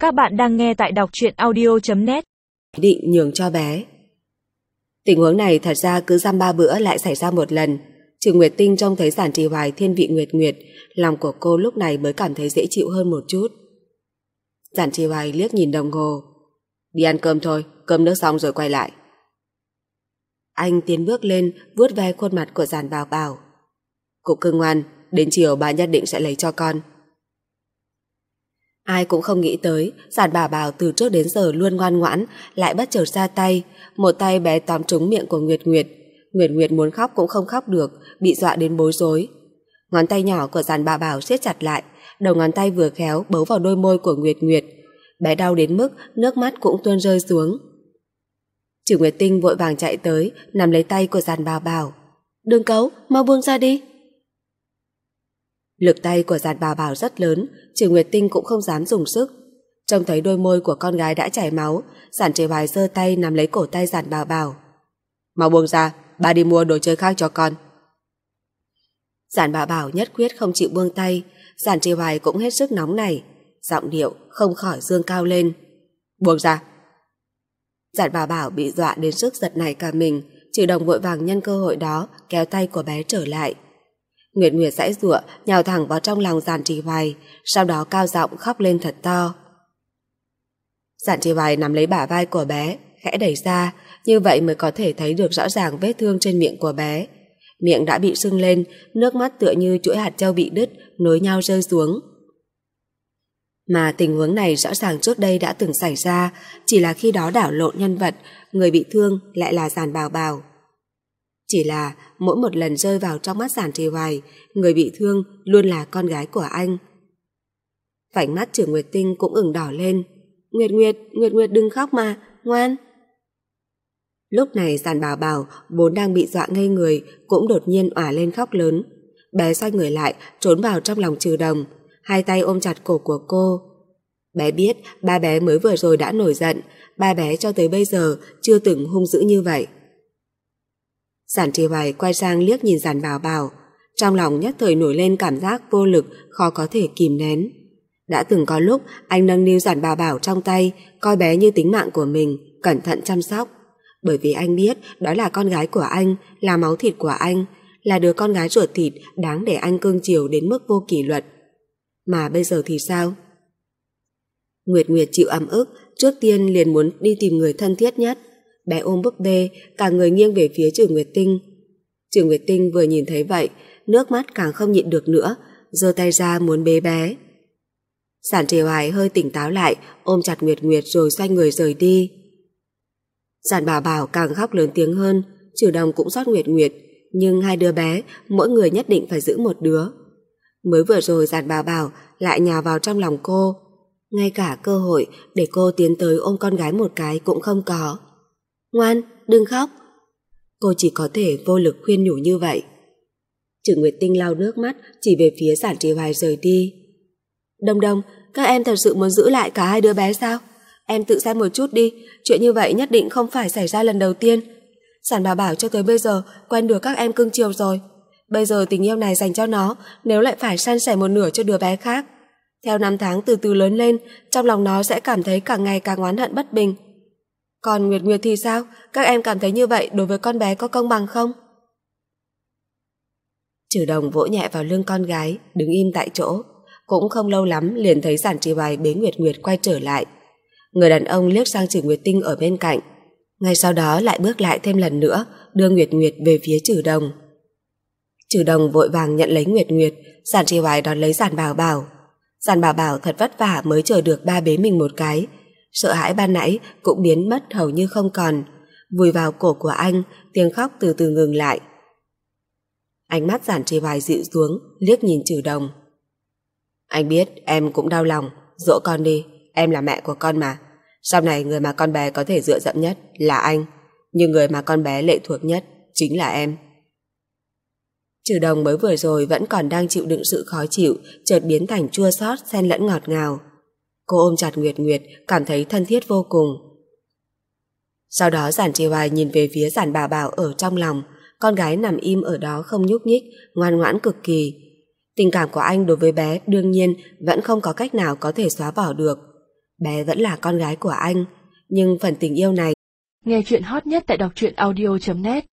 Các bạn đang nghe tại đọc truyện audio.net. Định nhường cho bé. Tình huống này thật ra cứ dăm ba bữa lại xảy ra một lần. Trừ Nguyệt Tinh trông thấy Giản Trì Hoài thiên vị Nguyệt Nguyệt, lòng của cô lúc này mới cảm thấy dễ chịu hơn một chút. Giản Trì Hoài liếc nhìn đồng hồ. Đi ăn cơm thôi, cơm nước xong rồi quay lại. Anh tiến bước lên, vuốt ve khuôn mặt của Giản Bảo Bảo. Cục cưng ngoan, đến chiều bà nhất định sẽ lấy cho con. Ai cũng không nghĩ tới Giản Bảo Bảo từ trước đến giờ luôn ngoan ngoãn lại bất chợt ra tay, một tay bé tóm trúng miệng của Nguyệt Nguyệt. Nguyệt Nguyệt muốn khóc cũng không khóc được, bị dọa đến bối rối. Ngón tay nhỏ của Giản Bảo Bảo siết chặt lại, đầu ngón tay vừa khéo bấu vào đôi môi của Nguyệt Nguyệt. Bé đau đến mức nước mắt cũng tuôn rơi xuống. Trừ Nguyệt Tinh vội vàng chạy tới, nắm lấy tay của Giản Bảo Bảo. Đừng cấu, mau buông ra đi. Lực tay của Giản Bảo Bảo rất lớn, Trừ Nguyệt Tinh cũng không dám dùng sức. Trông thấy đôi môi của con gái đã chảy máu, Giản Trì Hoài giơ tay nắm lấy cổ tay Giản Bảo Bảo. Mau buông ra, ba đi mua đồ chơi khác cho con. Giản Bảo Bảo nhất quyết không chịu buông tay, Giản Trì Hoài cũng hết sức nóng nảy, giọng điệu không khỏi dương cao lên. Buông ra. Giản Bảo Bảo bị dọa đến sức giật nảy cả mình, Trừ Đồng vội vàng nhân cơ hội đó kéo tay của bé trở lại. Nguyệt Nguyệt giãy giụa nhào thẳng vào trong lòng Giản Trì Hoài, sau đó cao giọng khóc lên thật to. Giản Trì Hoài nắm lấy bả vai của bé, khẽ đẩy ra, như vậy mới có thể thấy được rõ ràng vết thương trên miệng của bé. Miệng đã bị sưng lên, nước mắt tựa như chuỗi hạt châu bị đứt, nối nhau rơi xuống. Mà tình huống này rõ ràng trước đây đã từng xảy ra, chỉ là khi đó đảo lộn nhân vật, người bị thương lại là Giản Bảo Bảo. Chỉ là mỗi một lần rơi vào trong mắt Giản Trì Hoài, người bị thương luôn là con gái của anh. Vành mắt Trừ Nguyệt Tinh cũng ửng đỏ lên. Nguyệt Nguyệt đừng khóc mà, ngoan. Lúc này Giản Bảo Bảo vốn đang bị dọa ngây người cũng đột nhiên òa lên khóc lớn. Bé xoay người lại trốn vào trong lòng Trừ Đồng, hai tay ôm chặt cổ của cô. Bé biết ba bé mới vừa rồi đã nổi giận, ba bé cho tới bây giờ chưa từng hung dữ như vậy. Giản Trì Hoài quay sang liếc nhìn Giản Bảo Bảo, trong lòng nhất thời nổi lên cảm giác vô lực khó có thể kìm nén. Đã từng có lúc anh nâng niu Giản Bảo Bảo trong tay, coi bé như tính mạng của mình, cẩn thận chăm sóc. Bởi vì anh biết đó là con gái của anh, là máu thịt của anh, là đứa con gái ruột thịt đáng để anh cưng chiều đến mức vô kỷ luật. Mà bây giờ thì sao? Nguyệt Nguyệt chịu ấm ức, trước tiên liền muốn đi tìm người thân thiết nhất. Bé ôm búp bê, cả người nghiêng về phía Trừ Nguyệt Tinh. Trừ Nguyệt Tinh vừa nhìn thấy vậy, nước mắt càng không nhịn được nữa, giơ tay ra muốn bế bé. Giản Trì Hoài hơi tỉnh táo lại, ôm chặt Nguyệt Nguyệt rồi xoay người rời đi. Giản Bảo Bảo càng khóc lớn tiếng hơn, Trừ Đồng cũng xót Nguyệt Nguyệt, nhưng hai đứa bé, mỗi người nhất định phải giữ một đứa. Mới vừa rồi Giản Bảo Bảo lại nhào vào trong lòng cô, ngay cả cơ hội để cô tiến tới ôm con gái một cái cũng không có. Ngoan, đừng khóc. Cô chỉ có thể vô lực khuyên nhủ như vậy. Trừ Nguyệt Tinh lau nước mắt chỉ về phía Giản Trì Hoài rời đi. Đồng, các em thật sự muốn giữ lại cả hai đứa bé sao? Em tự xem một chút đi, chuyện như vậy nhất định không phải xảy ra lần đầu tiên. Giản Bảo Bảo cho tới bây giờ quen được các em cưng chiều rồi. Bây giờ tình yêu này dành cho nó, nếu lại phải san sẻ một nửa cho đứa bé khác, theo năm tháng từ từ lớn lên, trong lòng nó sẽ cảm thấy càng ngày càng oán hận bất bình. Còn Nguyệt Nguyệt thì sao? Các em cảm thấy như vậy đối với con bé có công bằng không? Trừ Đồng vỗ nhẹ vào lưng con gái, đứng im tại chỗ. Cũng không lâu lắm liền thấy Giản Trì Hoài bế Nguyệt Nguyệt quay trở lại. Người đàn ông liếc sang Trừ Nguyệt Tinh ở bên cạnh, ngay sau đó lại bước lại thêm lần nữa, đưa Nguyệt Nguyệt về phía Trừ Đồng. Trừ Đồng vội vàng nhận lấy Nguyệt Nguyệt, Giản Trì Hoài đón lấy Giản Bảo Bảo. Giản Bảo Bảo thật vất vả mới chờ được ba bế mình một cái, sợ hãi ban nãy cũng biến mất hầu như không còn, vùi vào cổ của anh, tiếng khóc từ từ ngừng lại. Ánh mắt Giản Trì Hoài dịu xuống, liếc nhìn Trừ Đồng. Anh biết em cũng đau lòng, dỗ con đi, em là mẹ của con mà. Sau này người mà con bé có thể dựa dẫm nhất là anh, nhưng người mà con bé lệ thuộc nhất chính là em. Trừ Đồng mới vừa rồi vẫn còn đang chịu đựng sự khó chịu, chợt biến thành chua xót xen lẫn ngọt ngào. Cô ôm chặt Nguyệt Nguyệt, cảm thấy thân thiết vô cùng. Sau đó Giản Trì Hoài nhìn về phía Giản Bảo Bảo ở trong lòng, con gái nằm im ở đó không nhúc nhích, ngoan ngoãn cực kỳ. Tình cảm của anh đối với bé đương nhiên vẫn không có cách nào có thể xóa bỏ được. Bé vẫn là con gái của anh, nhưng phần tình yêu này. Nghe chuyện hot nhất tại đọc truyện audio.net